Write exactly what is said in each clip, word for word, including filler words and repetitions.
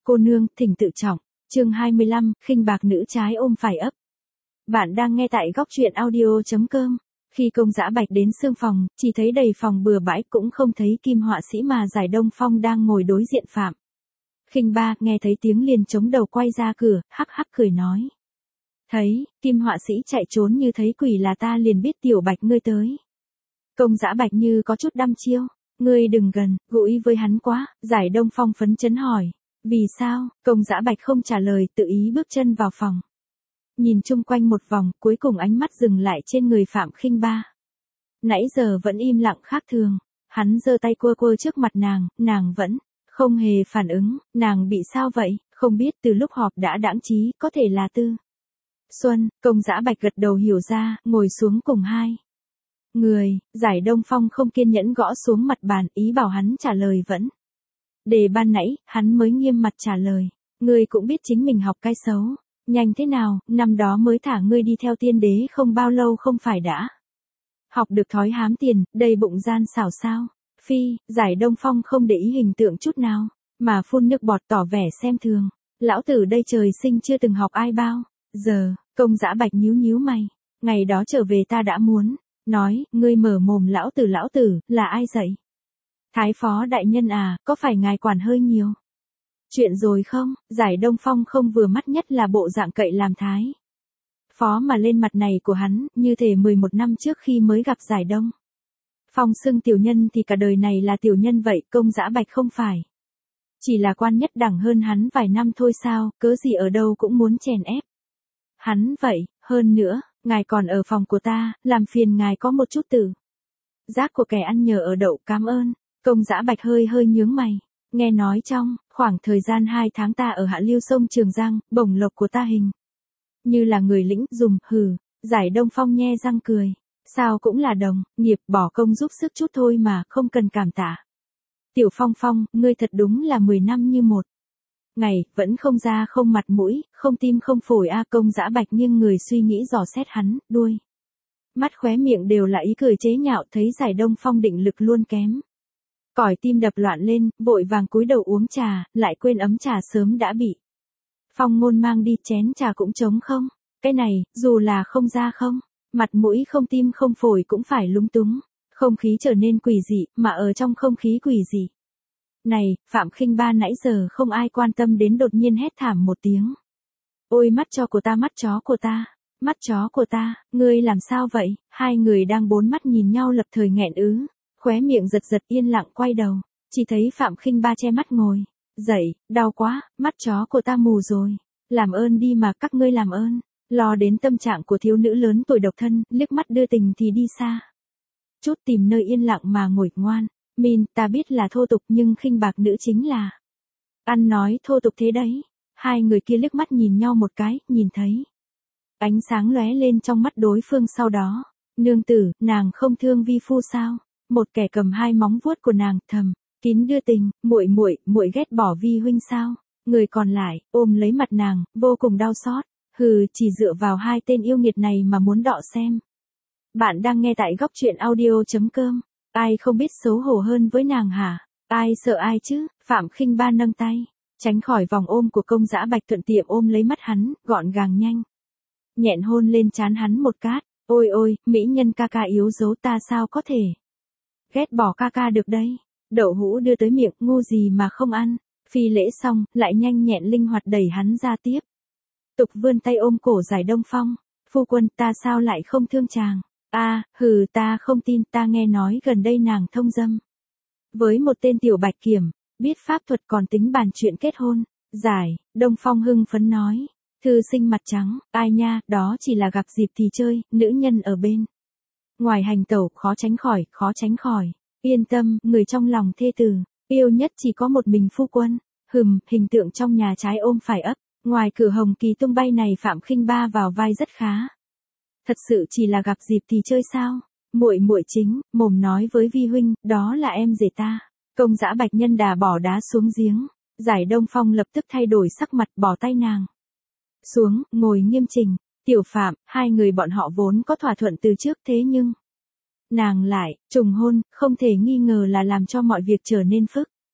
Cô nương, thỉnh tự trọng. Chương hai mươi lăm, khinh bạc nữ trái ôm phải ấp. Bạn đang nghe tại góc truyện audio chấm com. Khi Công Dã Bạch đến xương phòng, chỉ thấy đầy phòng bừa bãi, cũng không thấy Kim họa sĩ mà Giải Đông Phong đang ngồi đối diện Phạm Khinh Ba, nghe thấy tiếng liền chống đầu quay ra cửa, hắc hắc cười nói. Thấy Kim họa sĩ chạy trốn như thấy quỷ là ta liền biết Tiểu Bạch ngươi tới. Công Dã Bạch như có chút đăm chiêu. Ngươi đừng gần, gũi với hắn quá. Giải Đông Phong phấn chấn hỏi. Vì sao? Công Dã Bạch không trả lời, tự ý bước chân vào phòng. Nhìn chung quanh một vòng, cuối cùng ánh mắt dừng lại trên người Phạm Khinh Ba. Nãy giờ vẫn im lặng khác thường. Hắn giơ tay quơ quơ trước mặt nàng, nàng vẫn không hề phản ứng. Nàng bị sao vậy? Không biết, từ lúc họp đã đãng trí, có thể là Tư Xuân. Công Dã Bạch gật đầu hiểu ra, ngồi xuống cùng hai người. Giải Đông Phong không kiên nhẫn gõ xuống mặt bàn, ý bảo hắn trả lời vẫn đề ban nãy. Hắn mới nghiêm mặt trả lời. Ngươi cũng biết chính mình học cái xấu. Nhanh thế nào, năm đó mới thả ngươi đi theo tiên đế không bao lâu không phải đã học được thói hám tiền, đầy bụng gian xảo sao? Phi. Giải Đông Phong không để ý hình tượng chút nào, mà phun nước bọt tỏ vẻ xem thường. Lão tử đây trời sinh chưa từng học ai bao giờ. Công Dã Bạch nhíu nhíu mày. Ngày đó trở về ta đã muốn nói, ngươi mở mồm lão tử lão tử, là ai dạy? Thái phó đại nhân à, có phải ngài quản hơi nhiều chuyện rồi không? Giải Đông Phong không vừa mắt nhất là bộ dạng cậy làm thái phó mà lên mặt này của hắn, như thể mười một năm trước khi mới gặp Giải Đông Phong xưng tiểu nhân thì cả đời này là tiểu nhân vậy. Công Dã Bạch không phải chỉ là quan nhất đẳng hơn hắn vài năm thôi sao, cớ gì ở đâu cũng muốn chèn ép hắn vậy. Hơn nữa, ngài còn ở phòng của ta, làm phiền ngài có một chút tử giác của kẻ ăn nhờ ở đậu. Cảm ơn. Công Dã Bạch hơi hơi nhướng mày. Nghe nói trong khoảng thời gian hai tháng ta ở hạ lưu sông Trường Giang, bổng lộc của ta hình như là người lĩnh dùm. Hừ. Giải Đông Phong nhe răng cười. Sao cũng là đồng nghiệp, bỏ công giúp sức chút thôi mà, không cần cảm tạ. Tiểu Phong Phong, ngươi thật đúng là mười năm như một ngày, vẫn không da không mặt mũi, không tim không phổi a. Công Dã Bạch nghiêng người suy nghĩ dò xét hắn, đuôi mắt khóe miệng đều là ý cười chế nhạo. Thấy Giải Đông Phong định lực luôn kém còi, tim đập loạn lên, vội vàng cúi đầu uống trà, lại quên ấm trà sớm đã bị Phong Ngôn mang đi, chén trà cũng trống không. Cái này, dù là không da không mặt mũi, không tim không phổi cũng phải lúng túng. Không khí trở nên quỷ dị, mà ở trong không khí quỷ dị này, Phạm Khinh Ba nãy giờ không ai quan tâm đến đột nhiên hét thảm một tiếng. Ôi mắt chó của ta, mắt chó của ta, mắt chó của ta, ngươi làm sao vậy? Hai người đang bốn mắt nhìn nhau lập thời nghẹn ứ, khóe miệng giật giật, yên lặng quay đầu, chỉ thấy Phạm Khinh Ba che mắt ngồi dậy. Đau quá, mắt chó của ta mù rồi. Làm ơn đi mà, các ngươi làm ơn. Lo đến tâm trạng của thiếu nữ lớn tuổi độc thân, liếc mắt đưa tình thì đi xa chút, tìm nơi yên lặng mà ngồi ngoan. Min, ta biết là thô tục nhưng khinh bạc nữ chính là ăn nói thô tục thế đấy. Hai người kia liếc mắt nhìn nhau một cái, nhìn thấy ánh sáng lóe lên trong mắt đối phương. Sau đó, nương tử, nàng không thương vi phu sao? Một kẻ cầm hai móng vuốt của nàng, thầm kín đưa tình, muội muội, muội ghét bỏ vi huynh sao? Người còn lại ôm lấy mặt nàng, vô cùng đau xót. Hừ, chỉ dựa vào hai tên yêu nghiệt này mà muốn đọ xem. Bạn đang nghe tại góc truyện audio chấm com. Ai không biết xấu hổ hơn với nàng hả? Ai sợ ai chứ? Phạm Khinh Ba nâng tay tránh khỏi vòng ôm của Công Dã Bạch, thuận tiệm ôm lấy mắt hắn, gọn gàng nhanh nhẹn hôn lên trán hắn một cát. Ôi ôi, mỹ nhân ca ca yếu dấu, ta sao có thể ghét bỏ ca ca được đây? Đậu hũ đưa tới miệng, ngu gì mà không ăn. Phi lễ xong, lại nhanh nhẹn linh hoạt đẩy hắn ra tiếp tục vươn tay ôm cổ Giải Đông Phong. Phu quân, ta sao lại không thương chàng? A, à, hừ, ta không tin. Ta nghe nói gần đây nàng thông dâm với một tên tiểu bạch kiểm, biết pháp thuật, còn tính bàn chuyện kết hôn. Giải Đông Phong hưng phấn nói. Thư sinh mặt trắng, ai nha, đó chỉ là gặp dịp thì chơi, nữ nhân ở bên ngoài hành tẩu, khó tránh khỏi, khó tránh khỏi. Yên tâm, người trong lòng thê tử yêu nhất chỉ có một mình phu quân. Hừm, hình tượng trong nhà trái ôm phải ấp, ngoài cửa hồng kỳ tung bay này Phạm Khinh Ba vào vai rất khá. Thật sự chỉ là gặp dịp thì chơi sao? Muội muội chính mồm nói với vi huynh, đó là em rể ta. Công Dã Bạch nhân đà bỏ đá xuống giếng. Giải Đông Phong lập tức thay đổi sắc mặt, bỏ tay nàng xuống, ngồi nghiêm chỉnh. Tiểu Phạm, hai người bọn họ vốn có thỏa thuận từ trước, thế nhưng nàng lại trùng hôn, không thể nghi ngờ là làm cho mọi việc trở nên phức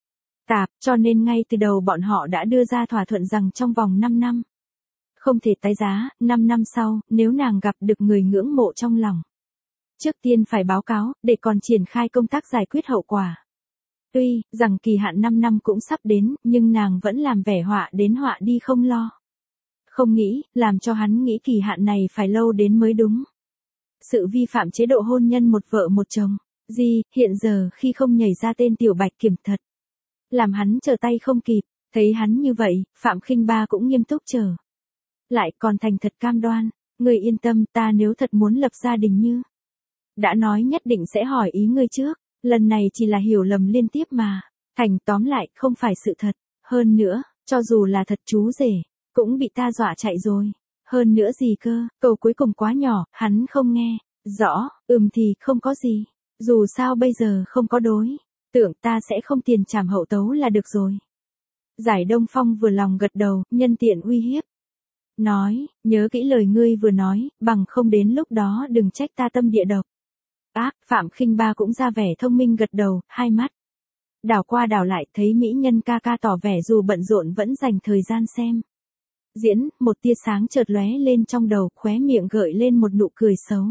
tạp, cho nên ngay từ đầu bọn họ đã đưa ra thỏa thuận rằng trong vòng năm năm. Không thể tái giá, năm năm sau, nếu nàng gặp được người ngưỡng mộ trong lòng. Trước tiên phải báo cáo, để còn triển khai công tác giải quyết hậu quả. Tuy rằng kỳ hạn năm năm cũng sắp đến, nhưng nàng vẫn làm vẻ họa đến họa đi không lo. Không nghĩ, làm cho hắn nghĩ kỳ hạn này phải lâu đến mới đúng. Sự vi phạm chế độ hôn nhân một vợ một chồng, gì, hiện giờ khi không nhảy ra tên Tiểu Bạch Kiểm thật. Làm hắn trở tay không kịp, thấy hắn như vậy, Phạm Khinh Ba cũng nghiêm túc chờ. Lại còn thành thật cam đoan, ngươi yên tâm, ta nếu thật muốn lập gia đình như. Đã nói nhất định sẽ hỏi ý ngươi trước, lần này chỉ là hiểu lầm liên tiếp mà, thành tóm lại không phải sự thật, hơn nữa, cho dù là thật chú rể, cũng bị ta dọa chạy rồi, hơn nữa gì cơ, câu cuối cùng quá nhỏ, hắn không nghe, rõ, ừm thì không có gì, dù sao bây giờ không có đối, tưởng ta sẽ không tiền trảm hậu tấu là được rồi. Giải Đông Phong vừa lòng gật đầu, nhân tiện uy hiếp. Nói, nhớ kỹ lời ngươi vừa nói, bằng không đến lúc đó đừng trách ta tâm địa độc. Ác, Phạm Khinh Ba cũng ra vẻ thông minh gật đầu, hai mắt. Đảo qua đảo lại thấy mỹ nhân ca ca tỏ vẻ dù bận rộn vẫn dành thời gian xem. Diễn, một tia sáng chợt lóe lên trong đầu, khóe miệng gợi lên một nụ cười xấu.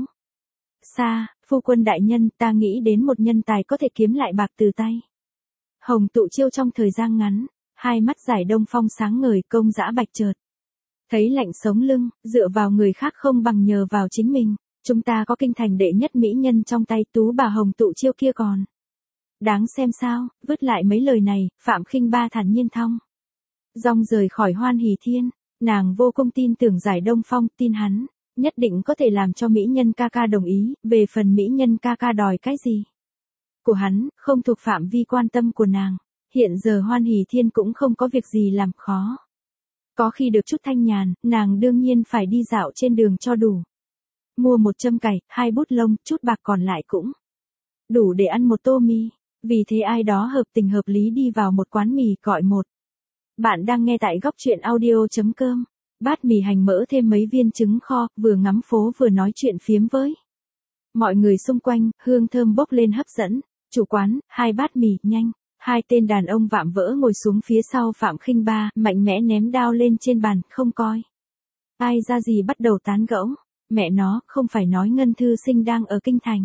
Xa, phu quân đại nhân, ta nghĩ đến một nhân tài có thể kiếm lại bạc từ tay. Hồng tụ chiêu trong thời gian ngắn, hai mắt Giải Đông Phong sáng ngời, công dã bạch chợt. Thấy lạnh sống lưng, dựa vào người khác không bằng nhờ vào chính mình. Chúng ta có kinh thành đệ nhất mỹ nhân trong tay, tú bà Hồng tụ chiêu kia còn. Đáng xem sao, vứt lại mấy lời này, Phạm Khinh Ba thản nhiên thong. Dong rời khỏi Hoan Hỷ Thiên, nàng vô cùng tin tưởng Giải Đông Phong, tin hắn, nhất định có thể làm cho mỹ nhân ca ca đồng ý, về phần mỹ nhân ca ca đòi cái gì. Của hắn, không thuộc phạm vi quan tâm của nàng, hiện giờ Hoan Hỷ Thiên cũng không có việc gì làm khó. Có khi được chút thanh nhàn, nàng đương nhiên phải đi dạo trên đường cho đủ. Mua một châm cày, hai bút lông, chút bạc còn lại cũng đủ để ăn một tô mì. Vì thế ai đó hợp tình hợp lý đi vào một quán mì gọi một. Bạn đang nghe tại góc truyện audio.com. Bát mì hành mỡ thêm mấy viên trứng kho, vừa ngắm phố vừa nói chuyện phiếm với mọi người xung quanh, hương thơm bốc lên hấp dẫn. Chủ quán, hai bát mì, nhanh. Hai tên đàn ông vạm vỡ ngồi xuống phía sau Phạm Khinh Ba, mạnh mẽ ném đao lên trên bàn, không coi ai ra gì bắt đầu tán gẫu. Mẹ nó, không phải nói Ngân Thư Sinh đang ở kinh thành.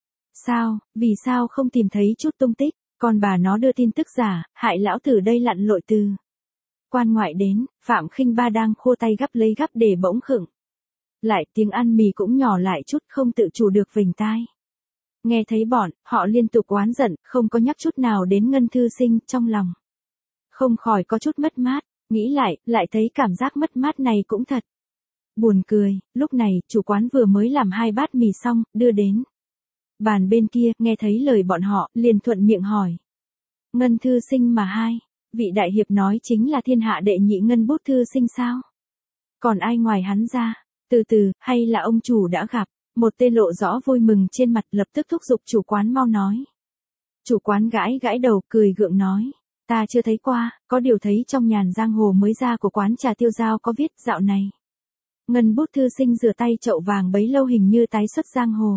Sao, vì sao không tìm thấy chút tung tích, còn bà nó đưa tin tức giả, hại lão tử đây lặn lội từ quan ngoại đến, Phạm Khinh Ba đang khô tay gắp lấy gắp để bỗng khựng. Lại tiếng ăn mì cũng nhỏ lại chút, không tự chủ được vểnh tai. Nghe thấy bọn, họ liên tục oán giận, không có nhắc chút nào đến Ngân Thư Sinh, trong lòng không khỏi có chút mất mát, nghĩ lại, lại thấy cảm giác mất mát này cũng thật buồn cười. Lúc này, chủ quán vừa mới làm hai bát mì xong, đưa đến bàn bên kia, nghe thấy lời bọn họ, liền thuận miệng hỏi. Ngân Thư Sinh mà hai, vị đại hiệp nói chính là thiên hạ đệ nhị Ngân Bút Thư Sinh sao? Còn ai ngoài hắn ra? Từ từ, hay là ông chủ đã gặp? Một tên lộ rõ vui mừng trên mặt, lập tức thúc giục chủ quán mau nói. Chủ quán gãi gãi đầu, cười gượng nói. Ta chưa thấy qua, có điều thấy trong nhàn giang hồ mới ra của quán trà Tiêu Giao có viết dạo này. Ngân Bút Thư Sinh rửa tay chậu vàng bấy lâu hình như tái xuất giang hồ.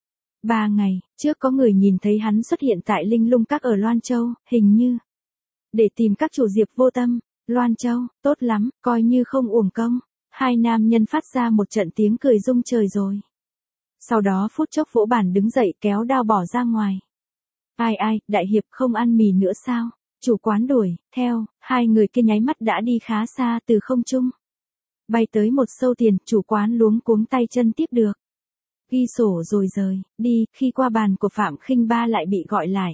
Ba ngày trước có người nhìn thấy hắn xuất hiện tại Linh Lung Các ở Loan Châu, hình như để tìm các chủ Diệp Vô Tâm. Loan Châu, tốt lắm, coi như không uổng công. Hai nam nhân phát ra một trận tiếng cười rung trời rồi. Sau đó phút chốc vỗ bàn đứng dậy kéo đao bỏ ra ngoài. Ai ai, đại hiệp không ăn mì nữa sao? Chủ quán đuổi theo, hai người kia nháy mắt đã đi khá xa, từ không trung bay tới một sâu tiền, chủ quán luống cuống tay chân tiếp được. Ghi sổ rồi rời đi, khi qua bàn của Phạm Khinh Ba lại bị gọi lại.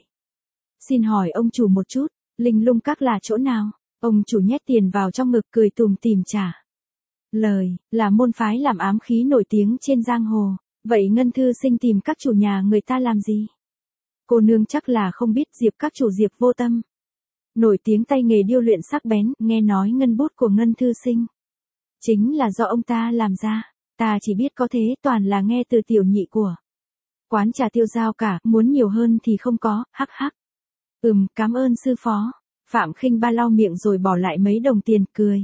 Xin hỏi ông chủ một chút, Linh Lung Các là chỗ nào? Ông chủ nhét tiền vào trong ngực cười tùm tìm trả lời, là môn phái làm ám khí nổi tiếng trên giang hồ. Vậy Ngân Thư Sinh tìm các chủ nhà người ta làm gì? Cô nương chắc là không biết Diệp các chủ Diệp Vô Tâm nổi tiếng tay nghề điêu luyện sắc bén, nghe nói ngân bút của Ngân Thư Sinh chính là do ông ta làm ra. Ta chỉ biết có thế, toàn là nghe từ tiểu nhị của quán trà Tiêu Giao cả, muốn nhiều hơn thì không có, hắc hắc. Ừm, cảm ơn sư phó. Phạm Khinh Ba lau miệng rồi bỏ lại mấy đồng tiền, cười.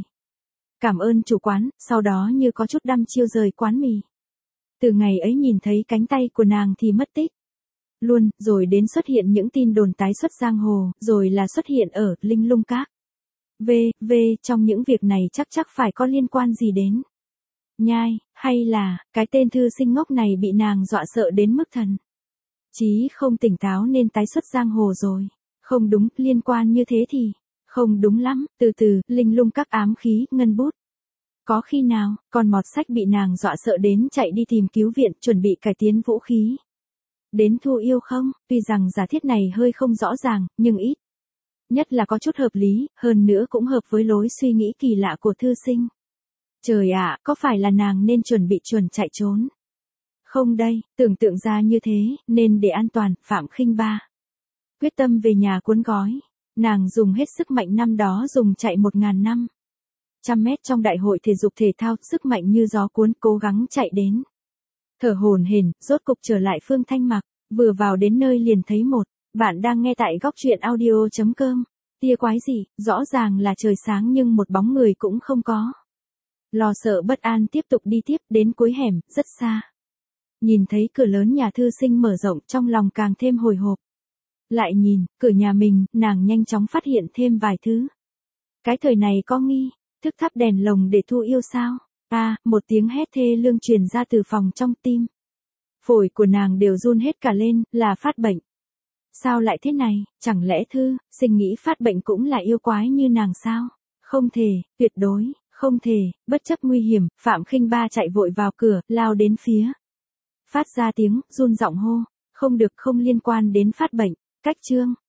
Cảm ơn chủ quán, sau đó như có chút đăm chiêu rời quán mì. Từ ngày ấy nhìn thấy cánh tay của nàng thì mất tích. luôn, rồi đến xuất hiện những tin đồn tái xuất giang hồ, rồi là xuất hiện ở Linh Lung Các. V, V, trong những việc này chắc chắc phải có liên quan gì đến Nhai, hay là, cái tên thư sinh ngốc này bị nàng dọa sợ đến mức thần chí không tỉnh táo nên tái xuất giang hồ rồi. Không đúng, liên quan như thế thì, không đúng lắm, từ từ, Linh Lung Các ám khí, ngân bút. Có khi nào, con mọt sách bị nàng dọa sợ đến chạy đi tìm cứu viện, chuẩn bị cải tiến vũ khí. Đến Thu Yêu không, tuy rằng giả thiết này hơi không rõ ràng, nhưng ít nhất là có chút hợp lý, hơn nữa cũng hợp với lối suy nghĩ kỳ lạ của thư sinh. Trời ạ, có phải là nàng nên chuẩn bị chuẩn chạy trốn? Không đây, tưởng tượng ra như thế, nên để an toàn, Phạm Khinh Ba quyết tâm về nhà cuốn gói. Nàng dùng hết sức mạnh năm đó dùng chạy một ngàn năm trăm mét trong đại hội thể dục thể thao, sức mạnh như gió cuốn, cố gắng chạy đến. Thở hổn hển, rốt cục trở lại Phương Thanh Mặc, vừa vào đến nơi liền thấy một, bạn đang nghe tại góc truyện audio chấm com. Tia quái gì, rõ ràng là trời sáng nhưng một bóng người cũng không có. Lo sợ bất an tiếp tục đi tiếp đến cuối hẻm, rất xa. Nhìn thấy cửa lớn nhà thư sinh mở rộng, trong lòng càng thêm hồi hộp. Lại nhìn, cửa nhà mình, nàng nhanh chóng phát hiện thêm vài thứ. Cái thời này có nghi, thức thắp đèn lồng để Thu Yêu sao? À, một tiếng hét thê lương truyền ra từ phòng trong, tim phổi của nàng đều run hết cả lên, là phát bệnh. Sao lại thế này, chẳng lẽ thư sinh nghĩ phát bệnh cũng là yêu quái như nàng sao? Không thể, tuyệt đối, không thể, bất chấp nguy hiểm, Phạm Khinh Ba chạy vội vào cửa, lao đến phía. Phát ra tiếng, run giọng hô, không được, không liên quan đến phát bệnh, cách chương.